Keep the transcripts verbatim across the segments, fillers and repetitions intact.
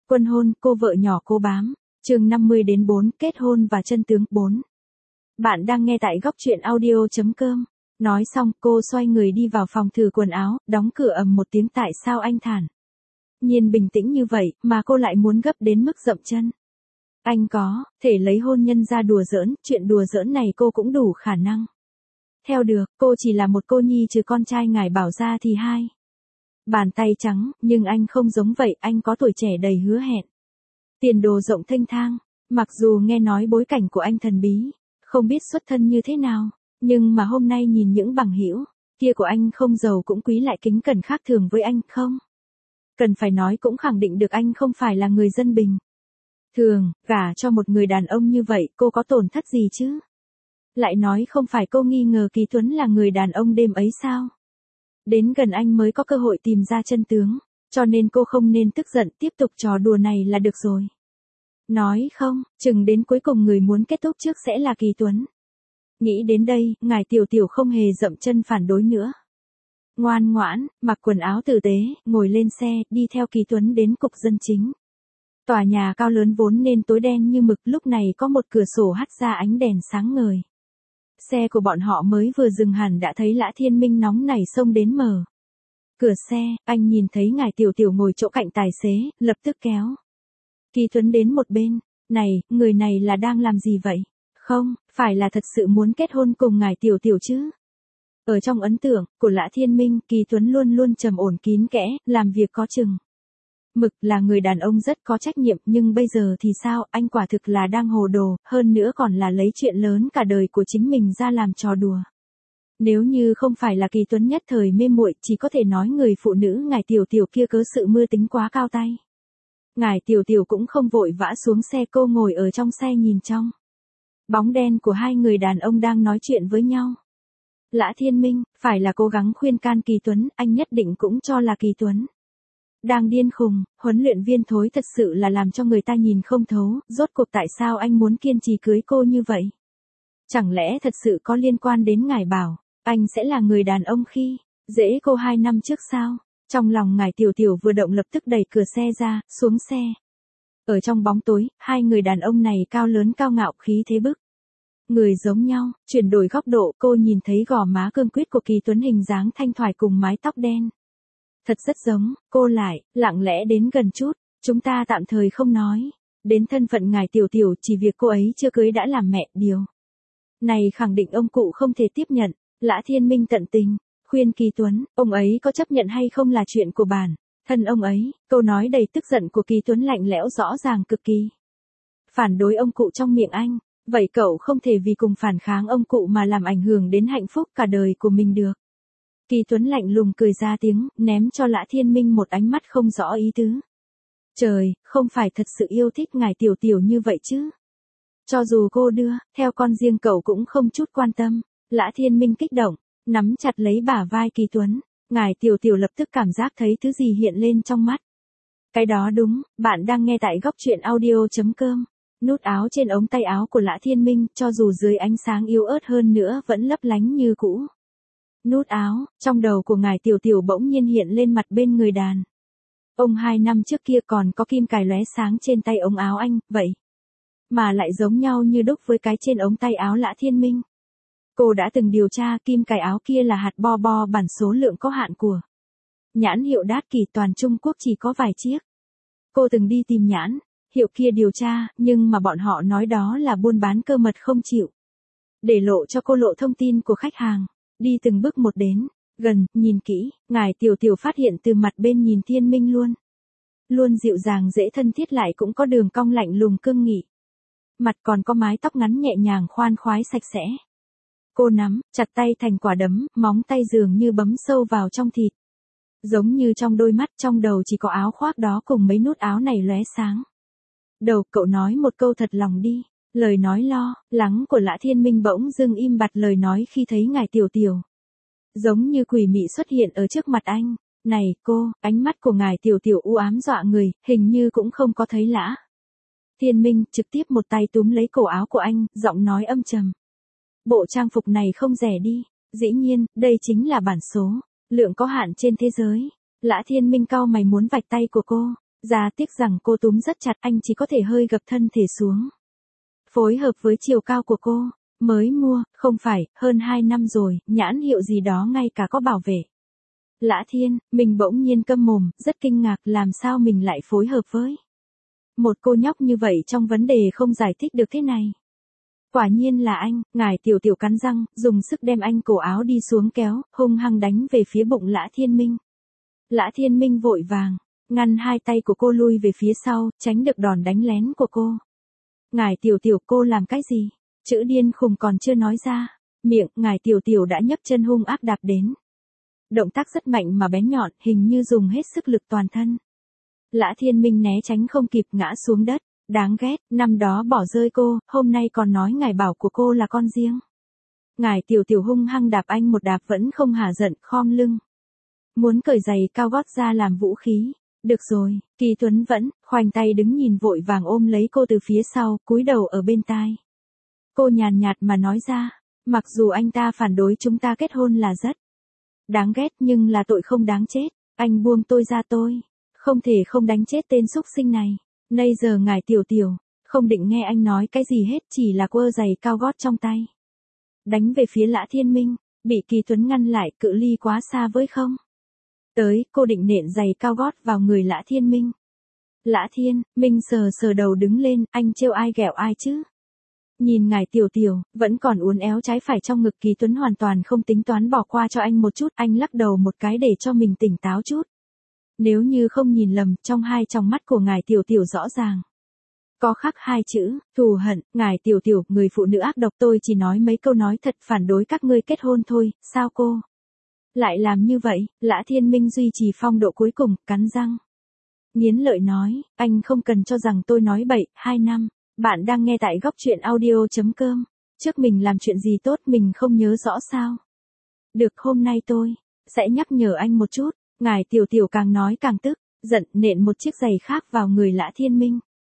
Quân hôn, cô vợ nhỏ cô bám. Chương năm mươi đến bốn, kết hôn và chân tướng bốn. Bạn đang nghe tại góc truyện audio chấm com. Nói xong, cô xoay người đi vào phòng thử quần áo, đóng cửa ầm một tiếng. Tại sao anh thản nhiên bình tĩnh như vậy, mà cô lại muốn gấp đến mức dậm chân? Anh có thể lấy hôn nhân ra đùa giỡn, chuyện đùa giỡn này cô cũng đủ khả năng theo được, cô chỉ là một cô nhi trừ con trai ngài bảo ra thì hai bàn tay trắng, nhưng anh không giống vậy, anh có tuổi trẻ đầy hứa hẹn. Tiền đồ rộng thênh thang, mặc dù nghe nói bối cảnh của anh thần bí, không biết xuất thân như thế nào, nhưng mà hôm nay nhìn những bằng hữu kia của anh không giàu cũng quý lại kính cẩn khác thường với anh, không cần phải nói cũng khẳng định được anh không phải là người dân bình thường, gả cho một người đàn ông như vậy cô có tổn thất gì chứ? Lại nói không phải cô nghi ngờ Kỳ Tuấn là người đàn ông đêm ấy sao? Đến gần anh mới có cơ hội tìm ra chân tướng, cho nên cô không nên tức giận, tiếp tục trò đùa này là được rồi. Nói không, chừng đến cuối cùng người muốn kết thúc trước sẽ là Kỳ Tuấn. Nghĩ đến đây, ngài Tiểu Tiểu không hề dậm chân phản đối nữa. Ngoan ngoãn, mặc quần áo tử tế, ngồi lên xe, đi theo Kỳ Tuấn đến cục dân chính. Tòa nhà cao lớn vốn nên tối đen như mực, lúc này có một cửa sổ hắt ra ánh đèn sáng ngời. Xe của bọn họ mới vừa dừng hẳn đã thấy Lã Thiên Minh nóng nảy xông đến mở cửa xe, anh nhìn thấy ngài Tiểu Tiểu ngồi chỗ cạnh tài xế, lập tức kéo Kỳ Tuấn đến một bên. Này, người này là đang làm gì vậy? Không, phải là thật sự muốn kết hôn cùng ngài Tiểu Tiểu chứ? Ở trong ấn tượng của Lã Thiên Minh, Kỳ Tuấn luôn luôn trầm ổn kín kẽ, làm việc có chừng mực, là người đàn ông rất có trách nhiệm, nhưng bây giờ thì sao, anh quả thực là đang hồ đồ, hơn nữa còn là lấy chuyện lớn cả đời của chính mình ra làm trò đùa. Nếu như không phải là Kỳ Tuấn nhất thời mê muội, chỉ có thể nói người phụ nữ ngài Tiểu Tiểu kia cớ sự mưa tính quá cao tay. Ngài Tiểu Tiểu cũng không vội vã xuống xe, cô ngồi ở trong xe nhìn trong bóng đen của hai người đàn ông đang nói chuyện với nhau. Lã Thiên Minh, phải là cố gắng khuyên can Kỳ Tuấn, anh nhất định cũng cho là Kỳ Tuấn đang điên khùng, huấn luyện viên Thối thật sự là làm cho người ta nhìn không thấu, rốt cuộc tại sao anh muốn kiên trì cưới cô như vậy? Chẳng lẽ thật sự có liên quan đến ngài bảo, anh sẽ là người đàn ông khi dễ cô hai năm trước sao? Trong lòng ngài Tiểu Tiểu vừa động lập tức đẩy cửa xe ra, xuống xe. Ở trong bóng tối, hai người đàn ông này cao lớn cao ngạo, khí thế bức người giống nhau, chuyển đổi góc độ, cô nhìn thấy gò má cương quyết của Kỳ Tuấn, hình dáng thanh thoải cùng mái tóc đen. Thật rất giống, cô lại, lặng lẽ đến gần chút, chúng ta tạm thời không nói đến thân phận ngài Tiểu Tiểu, chỉ việc cô ấy chưa cưới đã làm mẹ, điều này khẳng định ông cụ không thể tiếp nhận. Lã Thiên Minh tận tình khuyên Kỳ Tuấn, ông ấy có chấp nhận hay không là chuyện của bản thân ông ấy. Câu nói đầy tức giận của Kỳ Tuấn lạnh lẽo rõ ràng cực kỳ phản đối ông cụ trong miệng anh. Vậy cậu không thể vì cùng phản kháng ông cụ mà làm ảnh hưởng đến hạnh phúc cả đời của mình được. Kỳ Tuấn lạnh lùng cười ra tiếng, ném cho Lã Thiên Minh một ánh mắt không rõ ý tứ. Trời, không phải thật sự yêu thích ngài Tiểu Tiểu như vậy chứ? Cho dù cô đưa theo con riêng cậu cũng không chút quan tâm. Lã Thiên Minh kích động, nắm chặt lấy bả vai Kỳ Tuấn. Ngài Tiểu Tiểu lập tức cảm giác thấy thứ gì hiện lên trong mắt. Cái đó đúng, bạn đang nghe tại góc truyện audio chấm com. Nút áo trên ống tay áo của Lã Thiên Minh, cho dù dưới ánh sáng yếu ớt hơn nữa vẫn lấp lánh như cũ. Nút áo, trong đầu của ngài Tiểu Tiểu bỗng nhiên hiện lên mặt bên người đàn ông hai năm trước kia, còn có kim cài lóe sáng trên tay ống áo anh, vậy mà lại giống nhau như đúc với cái trên ống tay áo Lã Thiên Minh. Cô đã từng điều tra, kim cài áo kia là hạt bo bo bản số lượng có hạn của nhãn hiệu Đát Kỳ, toàn Trung Quốc chỉ có vài chiếc. Cô từng đi tìm nhãn hiệu kia điều tra, nhưng mà bọn họ nói đó là buôn bán cơ mật, không chịu để lộ cho cô lộ thông tin của khách hàng. Đi từng bước một đến gần, nhìn kỹ, ngài Tiểu Tiểu phát hiện từ mặt bên nhìn Thiên Minh luôn luôn dịu dàng dễ thân thiết, lại cũng có đường cong lạnh lùng cương nghị. Mặt còn có mái tóc ngắn nhẹ nhàng khoan khoái sạch sẽ. Cô nắm chặt tay thành quả đấm, móng tay dường như bấm sâu vào trong thịt. Giống như trong đôi mắt, trong đầu chỉ có áo khoác đó cùng mấy nút áo này lóe sáng. Đầu, cậu nói một câu thật lòng đi. Lời nói lo lắng của Lã Thiên Minh bỗng dưng im bặt lời nói khi thấy ngài Tiểu Tiểu giống như quỷ mị xuất hiện ở trước mặt anh. Này cô, ánh mắt của ngài Tiểu Tiểu u ám dọa người, hình như cũng không có thấy Lã Thiên Minh, trực tiếp một tay túm lấy cổ áo của anh, giọng nói âm trầm. Bộ trang phục này không rẻ đi. Dĩ nhiên, đây chính là bản số lượng có hạn trên thế giới. Lã Thiên Minh cau mày muốn vạch tay của cô. Ra tiếc rằng cô túm rất chặt, anh chỉ có thể hơi gập thân thể xuống. Phối hợp với chiều cao của cô, mới mua, không phải, hơn hai năm rồi, nhãn hiệu gì đó ngay cả có bảo vệ. Lã Thiên, mình bỗng nhiên câm mồm, rất kinh ngạc làm sao mình lại phối hợp với một cô nhóc như vậy trong vấn đề không giải thích được thế này. Quả nhiên là anh, ngài Tiểu Tiểu cắn răng, dùng sức đem anh cổ áo đi xuống kéo, hung hăng đánh về phía bụng Lã Thiên Minh. Lã Thiên Minh vội vàng, ngăn hai tay của cô lui về phía sau, tránh được đòn đánh lén của cô. Ngài Tiểu Tiểu, cô làm cái gì? Chữ điên khùng còn chưa nói ra, miệng, ngài Tiểu Tiểu đã nhấc chân hung ác đạp đến. Động tác rất mạnh mà bén nhọn, hình như dùng hết sức lực toàn thân. Lã Thiên Minh né tránh không kịp ngã xuống đất. Đáng ghét, năm đó bỏ rơi cô, hôm nay còn nói ngài bảo của cô là con riêng. Ngài Tiểu Tiểu hung hăng đạp anh một đạp vẫn không hả giận, khom lưng. Muốn cởi giày cao gót ra làm vũ khí. Được rồi, Kỳ Tuấn vẫn, khoanh tay đứng nhìn vội vàng ôm lấy cô từ phía sau, cúi đầu ở bên tai. Cô nhàn nhạt mà nói ra, mặc dù anh ta phản đối chúng ta kết hôn là rất đáng ghét nhưng là tội không đáng chết, anh buông tôi ra tôi, không thể không đánh chết tên xúc sinh này. Nay giờ ngài Tiểu Tiểu, không định nghe anh nói cái gì hết, chỉ là quơ giày cao gót trong tay. Đánh về phía Lã Thiên Minh, bị Kỳ Tuấn ngăn lại, cự ly quá xa với không. Tới, cô định nện giày cao gót vào người Lã Thiên Minh. Lã Thiên Minh sờ sờ đầu đứng lên, anh trêu ai ghẹo ai chứ. Nhìn ngài Tiểu Tiểu, vẫn còn uốn éo trái phải trong ngực, Kỳ Tuấn hoàn toàn không tính toán bỏ qua cho anh một chút, anh lắc đầu một cái để cho mình tỉnh táo chút. Nếu như không nhìn lầm, trong hai tròng mắt của ngài Tiểu Tiểu rõ ràng có khắc hai chữ, thù hận. Ngài Tiểu Tiểu, người phụ nữ ác độc, tôi chỉ nói mấy câu nói thật phản đối các ngươi kết hôn thôi, sao cô lại làm như vậy? Lã Thiên Minh duy trì phong độ cuối cùng, cắn răng nghiến lợi nói, anh không cần cho rằng tôi nói bậy. Hai năm, bạn đang nghe tại góc truyện audio.com. Trước mình làm chuyện gì tốt mình không nhớ rõ sao? Được, hôm nay tôi sẽ nhắc nhở anh một chút. Ngài Tiểu Tiểu càng nói càng tức, giận, nện một chiếc giày khác vào người Lã Thiên Minh.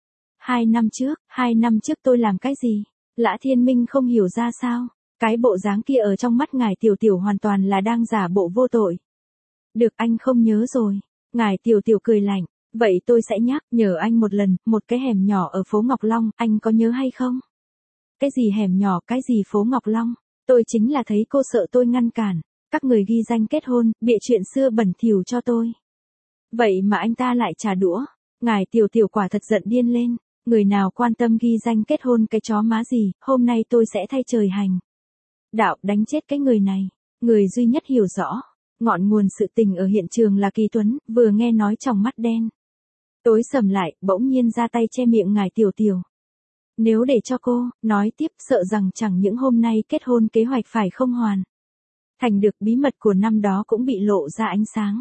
Hai năm trước, hai năm trước tôi làm cái gì? Lã Thiên Minh không hiểu ra sao, cái bộ dáng kia ở trong mắt ngài Tiểu Tiểu hoàn toàn là đang giả bộ vô tội. Được, anh không nhớ rồi. Ngài Tiểu Tiểu cười lạnh, vậy tôi sẽ nhắc nhở anh một lần, một cái hẻm nhỏ ở phố Ngọc Long, anh có nhớ hay không? Cái gì hẻm nhỏ, cái gì phố Ngọc Long? Tôi chính là thấy cô sợ tôi ngăn cản. Các người ghi danh kết hôn, bịa chuyện xưa bẩn thỉu cho tôi. Vậy mà anh ta lại trả đũa. Ngài Tiểu Tiểu quả thật giận điên lên. Người nào quan tâm ghi danh kết hôn cái chó má gì, hôm nay tôi sẽ thay trời hành đạo đánh chết cái người này. Người duy nhất hiểu rõ ngọn nguồn sự tình ở hiện trường là Kỳ Tuấn, vừa nghe nói tròng mắt đen tối sầm lại, bỗng nhiên ra tay che miệng ngài Tiểu Tiểu. Nếu để cho cô nói tiếp, sợ rằng chẳng những hôm nay kết hôn kế hoạch phải không hoàn thành được, bí mật của năm đó cũng bị lộ ra ánh sáng.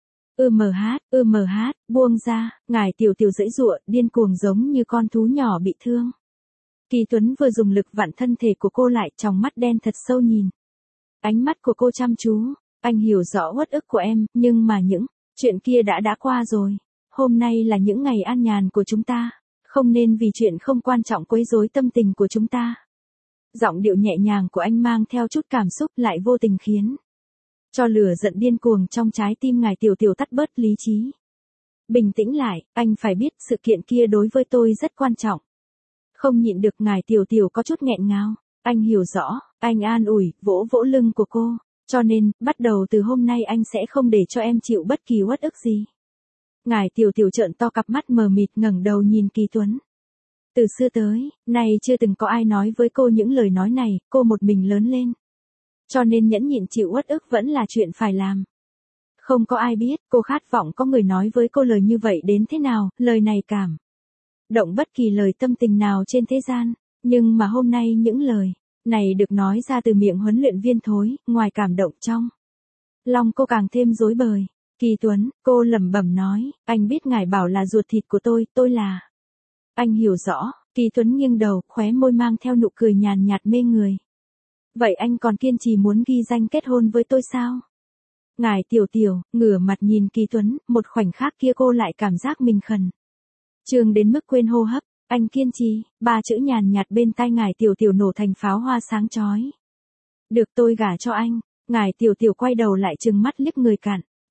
Ư mờ hát, ư mờ hát, buông ra. Ngài Tiểu Tiểu giãy giụa, điên cuồng giống như con thú nhỏ bị thương. Kỳ Tuấn vừa dùng lực vặn thân thể của cô lại, tròng mắt đen thật sâu nhìn. Ánh mắt của cô chăm chú, anh hiểu rõ uất ức của em, nhưng mà những chuyện kia đã đã qua rồi. Hôm nay là những ngày an nhàn của chúng ta, không nên vì chuyện không quan trọng quấy rối tâm tình của chúng ta. Giọng điệu nhẹ nhàng của anh mang theo chút cảm xúc, lại vô tình khiến cho lửa giận điên cuồng trong trái tim ngài Tiểu Tiểu tắt bớt lý trí. Bình tĩnh lại, anh phải biết sự kiện kia đối với tôi rất quan trọng. Không nhịn được, ngài Tiểu Tiểu có chút nghẹn ngào. Anh hiểu rõ, anh an ủi, vỗ vỗ lưng của cô. Cho nên, bắt đầu từ hôm nay anh sẽ không để cho em chịu bất kỳ uất ức gì. Ngài Tiểu Tiểu trợn to cặp mắt mờ mịt, ngẩng đầu nhìn Kỳ Tuấn. Từ xưa tới nay chưa từng có ai nói với cô những lời nói này, cô một mình lớn lên. Cho nên nhẫn nhịn chịu uất ức vẫn là chuyện phải làm. Không có ai biết, cô khát vọng có người nói với cô lời như vậy đến thế nào, lời này cảm động bất kỳ lời tâm tình nào trên thế gian. Nhưng mà hôm nay những lời này được nói ra từ miệng huấn luyện viên Thối, ngoài cảm động trong lòng cô càng thêm rối bời. Kỳ Tuấn, cô lẩm bẩm nói, anh biết ngài bảo là ruột thịt của tôi, tôi là... Anh hiểu rõ. Kỳ Tuấn nghiêng đầu, khóe môi mang theo nụ cười nhàn nhạt mê người. Vậy anh còn kiên trì muốn ghi danh kết hôn với tôi sao? Ngài Tiểu Tiểu, ngửa mặt nhìn Kỳ Tuấn, một khoảnh khắc kia cô lại cảm giác mình khẩn trương đến mức quên hô hấp. Anh kiên trì, ba chữ nhàn nhạt bên tai ngài Tiểu Tiểu nổ thành pháo hoa sáng chói. Được, tôi gả cho anh. Ngài Tiểu Tiểu quay đầu lại trừng mắt liếc người cạn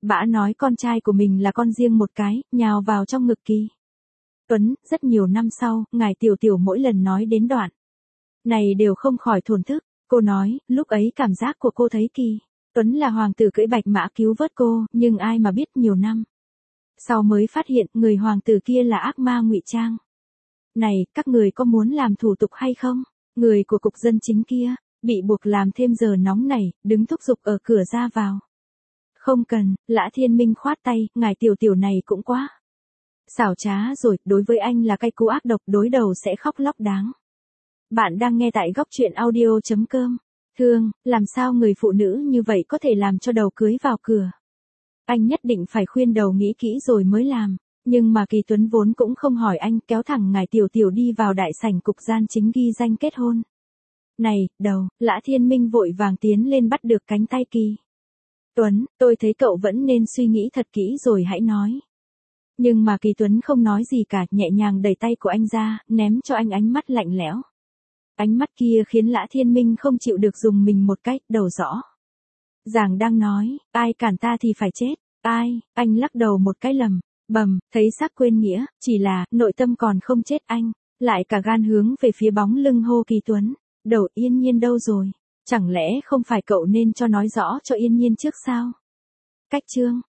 Bã nói con trai của mình là con riêng một cái, nhào vào trong ngực Kỳ Tuấn. Rất nhiều năm sau, ngài Tiểu Tiểu mỗi lần nói đến đoạn này đều không khỏi thổn thức. Cô nói, lúc ấy cảm giác của cô thấy Kỳ Tuấn là hoàng tử cưỡi bạch mã cứu vớt cô, nhưng ai mà biết nhiều năm sau mới phát hiện người hoàng tử kia là ác ma ngụy trang. Này, các người có muốn làm thủ tục hay không? Người của cục dân chính kia bị buộc làm thêm giờ nóng này, đứng thúc giục ở cửa ra vào. Không cần, Lã Thiên Minh khoát tay, ngài Tiểu Tiểu này cũng quá xảo trá rồi, đối với anh là cái cú ác độc, đối đầu sẽ khóc lóc đáng. Bạn đang nghe tại góc truyện audio.com. Thương, làm sao người phụ nữ như vậy có thể làm cho đầu cưới vào cửa? Anh nhất định phải khuyên đầu nghĩ kỹ rồi mới làm. Nhưng mà Kỳ Tuấn vốn cũng không hỏi anh, kéo thẳng ngài Tiểu Tiểu đi vào đại sảnh cục gian chính ghi danh kết hôn. Này, đầu, Lã Thiên Minh vội vàng tiến lên bắt được cánh tay Kỳ Tuấn, tôi thấy cậu vẫn nên suy nghĩ thật kỹ rồi hãy nói. Nhưng mà Kỳ Tuấn không nói gì cả, nhẹ nhàng đẩy tay của anh ra, ném cho anh ánh mắt lạnh lẽo. Ánh mắt kia khiến Lã Thiên Minh không chịu được dùng mình một cách, đầu rõ ràng đang nói, ai cản ta thì phải chết, ai, anh lắc đầu một cái lầm, bầm, thấy xác quên nghĩa, chỉ là, nội tâm còn không chết anh, lại cả gan hướng về phía bóng lưng hô Kỳ Tuấn, đầu Yên Nhiên đâu rồi, chẳng lẽ không phải cậu nên cho nói rõ cho Yên Nhiên trước sao? Cách chương